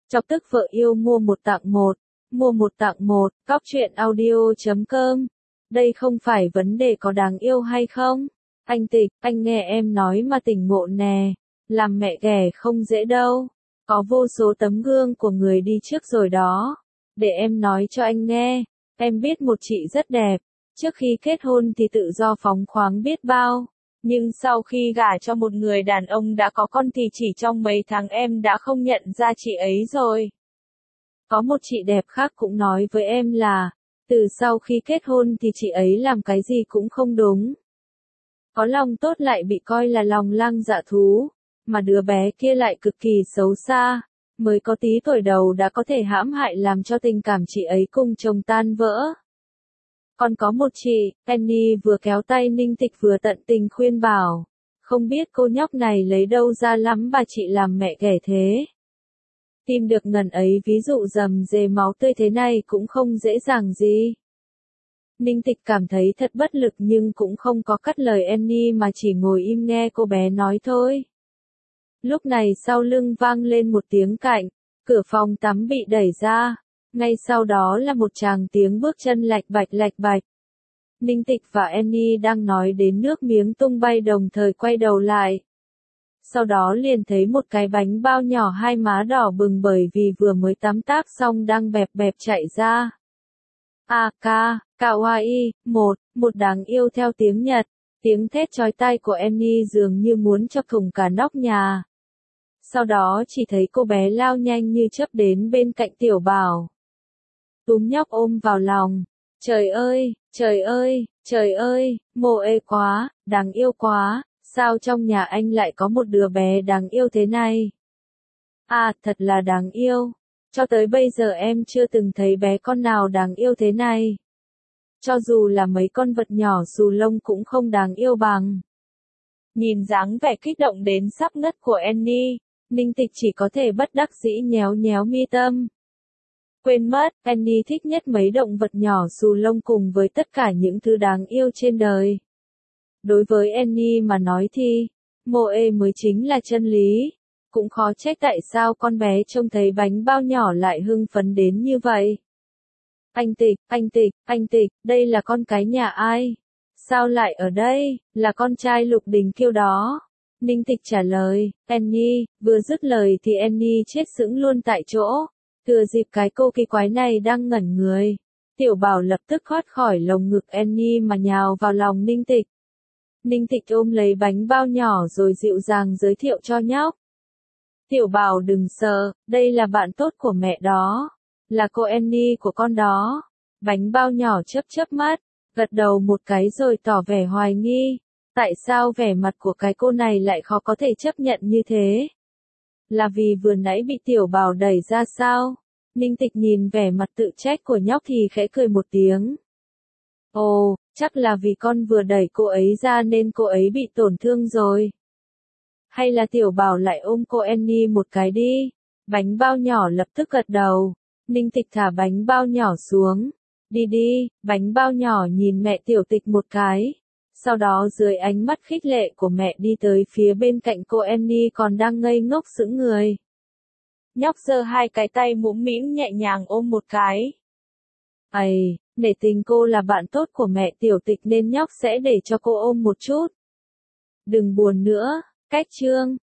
Chọc tức vợ yêu mua một tặng một. Mua một tặng một, cóc.audio.com. Đây không phải vấn đề có đáng yêu hay không? Anh Tịch, anh nghe em nói mà tỉnh ngộ nè. Làm mẹ ghẻ không dễ đâu. Có vô số tấm gương của người đi trước rồi đó. Để em nói cho anh nghe. Em biết một chị rất đẹp. Trước khi kết hôn thì tự do phóng khoáng biết bao. Nhưng sau khi gả cho một người đàn ông đã có con thì chỉ trong mấy tháng em đã không nhận ra chị ấy rồi. Có một chị đẹp khác cũng nói với em là, từ sau khi kết hôn thì chị ấy làm cái gì cũng không đúng. Có lòng tốt lại bị coi là lòng lang dạ thú, mà đứa bé kia lại cực kỳ xấu xa, mới có tí tuổi đầu đã có thể hãm hại làm cho tình cảm chị ấy cùng chồng tan vỡ. Còn có một chị, Penny vừa kéo tay Ninh Tịch vừa tận tình khuyên bảo, không biết cô nhóc này lấy đâu ra lắm bà chị làm mẹ ghẻ thế. Tìm được ngần ấy ví dụ rầm rề máu tươi thế này cũng không dễ dàng gì. Ninh Tịch cảm thấy thật bất lực nhưng cũng không có cắt lời Annie mà chỉ ngồi im nghe cô bé nói thôi. Lúc này sau lưng vang lên một tiếng cạnh, cửa phòng tắm bị đẩy ra, ngay sau đó là một tràng tiếng bước chân lạch bạch. Ninh Tịch và Annie đang nói đến nước miếng tung bay đồng thời quay đầu lại. Sau đó liền thấy một cái bánh bao nhỏ hai má đỏ bừng bởi vì vừa mới tắm tác xong đang bẹp bẹp chạy ra. Kawaii, một đáng yêu theo tiếng Nhật, tiếng thét chói tai của Annie dường như muốn chọc thủng cả nóc nhà. Sau đó chỉ thấy cô bé lao nhanh như chớp đến bên cạnh Tiểu Bảo. Túm nhóc ôm vào lòng. Trời ơi, mồ ê quá, đáng yêu quá, sao trong nhà anh lại có một đứa bé đáng yêu thế này? Thật là đáng yêu. Cho tới bây giờ em chưa từng thấy bé con nào đáng yêu thế này. Cho dù là mấy con vật nhỏ xù lông cũng không đáng yêu bằng. Nhìn dáng vẻ kích động đến sắp ngất của Annie, Ninh Tịch chỉ có thể bất đắc dĩ nhéo nhéo mi tâm. Quên mất, Annie thích nhất mấy động vật nhỏ xù lông cùng với tất cả những thứ đáng yêu trên đời. Đối với Annie mà nói thì, Moe mới chính là chân lý. Cũng khó trách tại sao con bé trông thấy bánh bao nhỏ lại hưng phấn đến như vậy. Anh Tịch, đây là con cái nhà ai? Sao lại ở đây? Là con trai Lục Đình Kiêu đó. Ninh Tịch trả lời, Annie, vừa dứt lời thì Annie chết sững luôn tại chỗ. Thừa dịp cái cô kỳ quái này đang ngẩn người, Tiểu Bảo lập tức thoát khỏi lồng ngực Annie mà nhào vào lòng Ninh Tịch. Ninh Tịch ôm lấy bánh bao nhỏ rồi dịu dàng giới thiệu cho nhóc. Tiểu Bảo đừng sợ, đây là bạn tốt của mẹ đó, là cô Annie của con đó. Bánh bao nhỏ chớp mắt, gật đầu một cái rồi tỏ vẻ hoài nghi. Tại sao vẻ mặt của cái cô này lại khó có thể chấp nhận như thế? Là vì vừa nãy bị Tiểu Bảo đẩy ra sao? Ninh Tịch nhìn vẻ mặt tự trách của nhóc thì khẽ cười một tiếng. Ồ, chắc là vì con vừa đẩy cô ấy ra nên cô ấy bị tổn thương rồi. Hay là Tiểu Bảo lại ôm cô Annie một cái đi? Bánh bao nhỏ lập tức gật đầu. Ninh Tịch thả bánh bao nhỏ xuống. Đi, bánh bao nhỏ nhìn mẹ Tiểu Tịch một cái. Sau đó dưới ánh mắt khích lệ của mẹ đi tới phía bên cạnh cô Annie còn đang ngây ngốc sững người. Nhóc giơ hai cái tay mũm mĩm nhẹ nhàng ôm một cái. Nể tình cô là bạn tốt của mẹ Tiểu Tịch nên nhóc sẽ để cho cô ôm một chút. Đừng buồn nữa, cách chương.